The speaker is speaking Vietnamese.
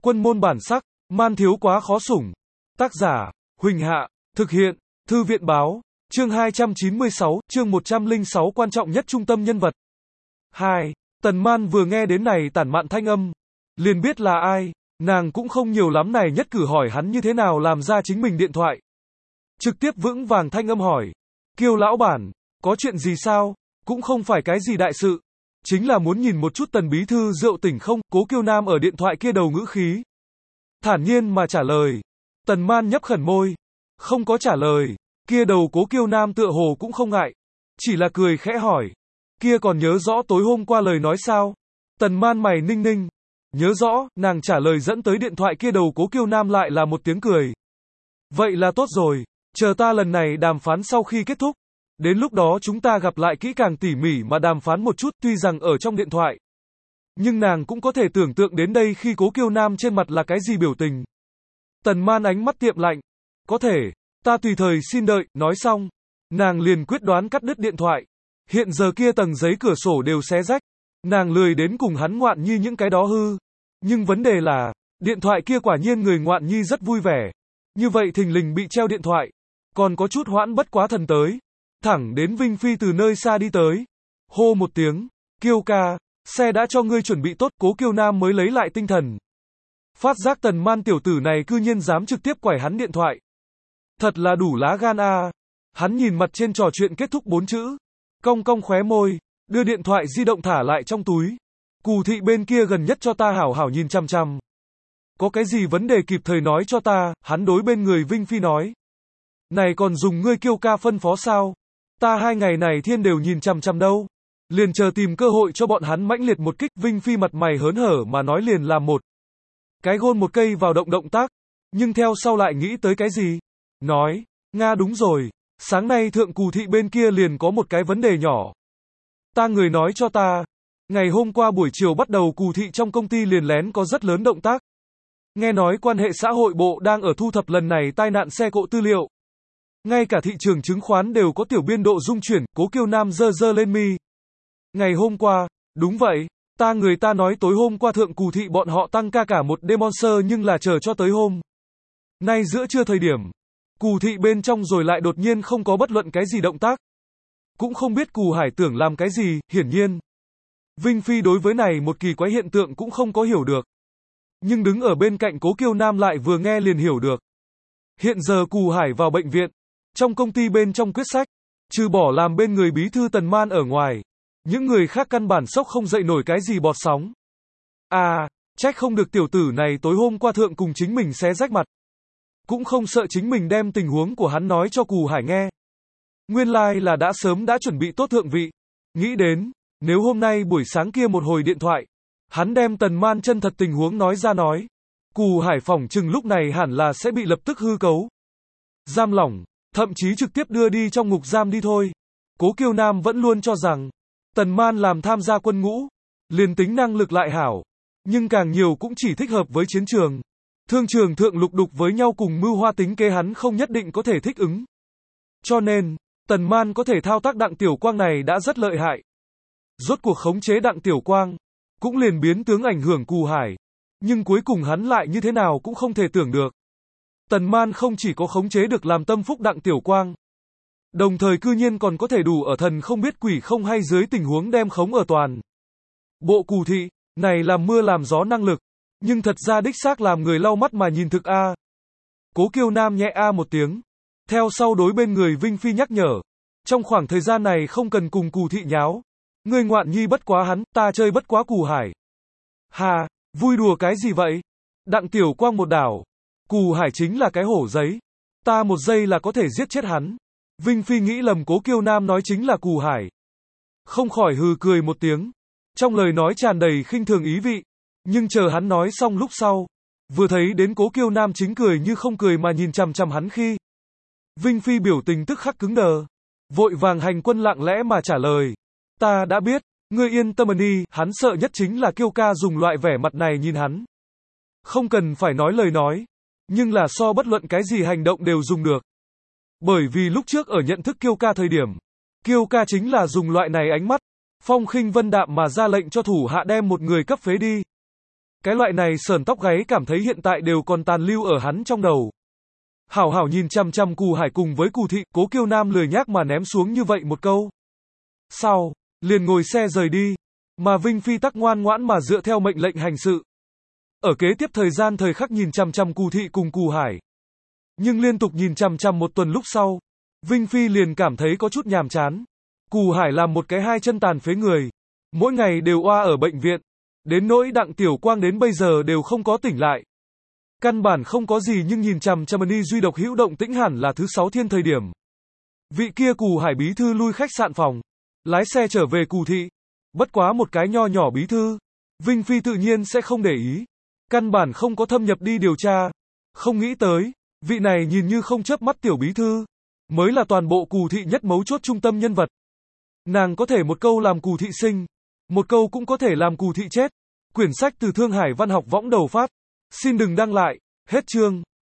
Quân môn bản sắc, man thiếu quá khó sủng. Tác giả, Huỳnh Hạ, thực hiện, Thư viện báo, chương 296, chương 106 quan trọng nhất trung tâm nhân vật. 2. Tần Man vừa nghe đến này Tản Mạn thanh âm, liền biết là ai, nàng cũng không nhiều lắm này nhất cử hỏi hắn như thế nào làm ra chính mình điện thoại. Trực tiếp vững vàng thanh âm hỏi, Kiêu lão bản, có chuyện gì sao, cũng không phải cái gì đại sự, chính là muốn nhìn một chút Tần bí thư rượu tỉnh không, Cố Kiêu Nam ở điện thoại kia đầu ngữ khí. Thản nhiên mà trả lời, Tần Man nhấp khẩn môi, không có trả lời, kia đầu Cố Kiêu Nam tựa hồ cũng không ngại, chỉ là cười khẽ hỏi, kia còn nhớ rõ tối hôm qua lời nói sao? Tần Man mày ninh ninh, nhớ rõ, nàng trả lời dẫn tới điện thoại kia đầu Cố Kiêu Nam lại là một tiếng cười. Vậy là tốt rồi, chờ ta lần này đàm phán sau khi kết thúc, đến lúc đó chúng ta gặp lại kỹ càng tỉ mỉ mà đàm phán một chút, tuy rằng ở trong điện thoại. Nhưng nàng cũng có thể tưởng tượng đến đây khi Cố Kiêu Nam trên mặt là cái gì biểu tình. Tần Man ánh mắt tiệm lạnh, có thể, ta tùy thời xin đợi, nói xong, nàng liền quyết đoán cắt đứt điện thoại. Hiện giờ kia tầng giấy cửa sổ đều xé rách, nàng lười đến cùng hắn ngoạn nhi những cái đó hư. Nhưng vấn đề là, điện thoại kia quả nhiên người ngoạn nhi rất vui vẻ. Như vậy thình lình bị treo điện thoại, còn có chút hoãn bất quá thần tới. Thẳng đến Vinh Phi từ nơi xa đi tới. Hô một tiếng, Kiêu ca, xe đã cho ngươi chuẩn bị tốt, Cố Kiêu Nam mới lấy lại tinh thần. Phát giác Tần Man tiểu tử này cư nhiên dám trực tiếp quải hắn điện thoại. Thật là đủ lá gan a. Hắn nhìn mặt trên trò chuyện kết thúc 4 chữ. Cong cong khóe môi, đưa điện thoại di động thả lại trong túi. Cù thị bên kia gần nhất cho ta hảo hảo nhìn chằm chằm. Có cái gì vấn đề kịp thời nói cho ta, hắn đối bên người Vinh Phi nói. Này còn dùng ngươi Kiêu ca phân phó sao? Ta 2 ngày này thiên đều nhìn chằm chằm đâu. Liền chờ tìm cơ hội cho bọn hắn mãnh liệt một kích. Vinh Phi mặt mày hớn hở mà nói liền làm một cái gôn một cây vào động tác. Nhưng theo sau lại nghĩ tới cái gì? Nói, Nga đúng rồi, sáng nay thượng Cù thị bên kia liền có một cái vấn đề nhỏ. Ta người nói cho ta, ngày hôm qua buổi chiều bắt đầu Cù thị trong công ty liền lén có rất lớn động tác. Nghe nói quan hệ xã hội bộ đang ở thu thập lần này tai nạn xe cộ tư liệu. Ngay cả thị trường chứng khoán đều có tiểu biên độ rung chuyển, Cố Kiêu Nam giơ giơ lên mi. Ngày hôm qua, đúng vậy, người ta nói tối hôm qua thượng Cù thị bọn họ tăng ca cả một đêm monster nhưng là chờ cho tới hôm nay giữa trưa thời điểm. Cù thị bên trong rồi lại đột nhiên không có bất luận cái gì động tác. Cũng không biết Cù Hải tưởng làm cái gì, hiển nhiên. Vinh Phi đối với này một kỳ quái hiện tượng cũng không có hiểu được. Nhưng đứng ở bên cạnh Cố Kiêu Nam lại vừa nghe liền hiểu được. Hiện giờ Cù Hải vào bệnh viện, trong công ty bên trong quyết sách, trừ bỏ làm bên người bí thư Tần Man ở ngoài, những người khác căn bản sốc không dậy nổi cái gì bọt sóng. À, trách không được tiểu tử này tối hôm qua thượng cùng chính mình xé rách mặt. Cũng không sợ chính mình đem tình huống của hắn nói cho Cù Hải nghe. Nguyên lai là đã sớm đã chuẩn bị tốt thượng vị. Nghĩ đến, nếu hôm nay buổi sáng kia một hồi điện thoại, hắn đem Tần Man chân thật tình huống nói ra nói. Cù Hải phỏng chừng lúc này hẳn là sẽ bị lập tức hư cấu. Giam lỏng, thậm chí trực tiếp đưa đi trong ngục giam đi thôi. Cố Kiêu Nam vẫn luôn cho rằng, Tần Man làm tham gia quân ngũ, liền tính năng lực lại hảo, nhưng càng nhiều cũng chỉ thích hợp với chiến trường. Thương trường thượng lục đục với nhau cùng mưu hoa tính kế hắn không nhất định có thể thích ứng. Cho nên, Tần Man có thể thao tác Đặng Tiểu Quang này đã rất lợi hại. Rốt cuộc khống chế Đặng Tiểu Quang, cũng liền biến tướng ảnh hưởng Cù Hải. Nhưng cuối cùng hắn lại như thế nào cũng không thể tưởng được. Tần Man không chỉ có khống chế được làm tâm phúc Đặng Tiểu Quang, đồng thời cư nhiên còn có thể đủ ở thần không biết quỷ không hay dưới tình huống đem khống ở toàn bộ Cù thị, này làm mưa làm gió năng lực. Nhưng thật ra đích xác làm người lau mắt mà nhìn thực a. Cố Kiêu Nam nhẹ a một tiếng. Theo sau đối bên người Vinh Phi nhắc nhở. Trong khoảng thời gian này không cần cùng Cù thị nháo. Ngươi ngoạn nhi bất quá hắn, ta chơi bất quá Cù Hải. Hà, vui đùa cái gì vậy? Đặng Tiểu Quang một đảo. Cù Hải chính là cái hổ giấy. Ta một giây là có thể giết chết hắn. Vinh Phi nghĩ lầm Cố Kiêu Nam nói chính là Cù Hải. Không khỏi hừ cười một tiếng. Trong lời nói tràn đầy khinh thường ý vị. Nhưng chờ hắn nói xong lúc sau, vừa thấy đến Cố Kiêu Nam chính cười như không cười mà nhìn chằm chằm hắn khi. Vinh Phi biểu tình tức khắc cứng đờ. Vội vàng hành quân lặng lẽ mà trả lời. Ta đã biết, ngươi yên tâm đi, hắn sợ nhất chính là Kiêu ca dùng loại vẻ mặt này nhìn hắn. Không cần phải nói lời nói, nhưng là so bất luận cái gì hành động đều dùng được. Bởi vì lúc trước ở nhận thức Kiêu ca thời điểm, Kiêu ca chính là dùng loại này ánh mắt, phong khinh vân đạm mà ra lệnh cho thủ hạ đem một người cấp phế đi. Cái loại này sởn tóc gáy cảm thấy hiện tại đều còn tàn lưu ở hắn trong đầu. Hảo hảo nhìn chằm chằm Cù Hải cùng với Cù Thị, Cố Kiêu Nam lười nhác mà ném xuống như vậy một câu. Sau, liền ngồi xe rời đi, mà Vinh Phi tắc ngoan ngoãn mà dựa theo mệnh lệnh hành sự. Ở kế tiếp thời khắc nhìn chằm chằm Cù Thị cùng Cù Hải. Nhưng liên tục nhìn chằm chằm một tuần lúc sau, Vinh Phi liền cảm thấy có chút nhàm chán. Cù Hải làm một cái hai chân tàn phế người, mỗi ngày đều oa ở bệnh viện, đến nỗi Đặng Tiểu Quang đến bây giờ đều không có tỉnh lại. Căn bản không có gì nhưng nhìn chằm chằm Ni Duy Độc Hữu động tĩnh hẳn là thứ 6 thiên thời điểm. Vị kia Cù Hải bí thư lui khách sạn phòng, lái xe trở về Cù Thị. Bất quá một cái nho nhỏ bí thư, Vinh Phi tự nhiên sẽ không để ý. Căn bản không có thâm nhập đi điều tra. Không nghĩ tới, vị này nhìn như không chớp mắt tiểu bí thư, mới là toàn bộ Cù Thị nhất mấu chốt trung tâm nhân vật. Nàng có thể một câu làm Cù Thị sinh, một câu cũng có thể làm Cù Thị chết. Quyển sách từ Thương Hải Văn học võng đầu phát. Xin đừng đăng lại. Hết chương.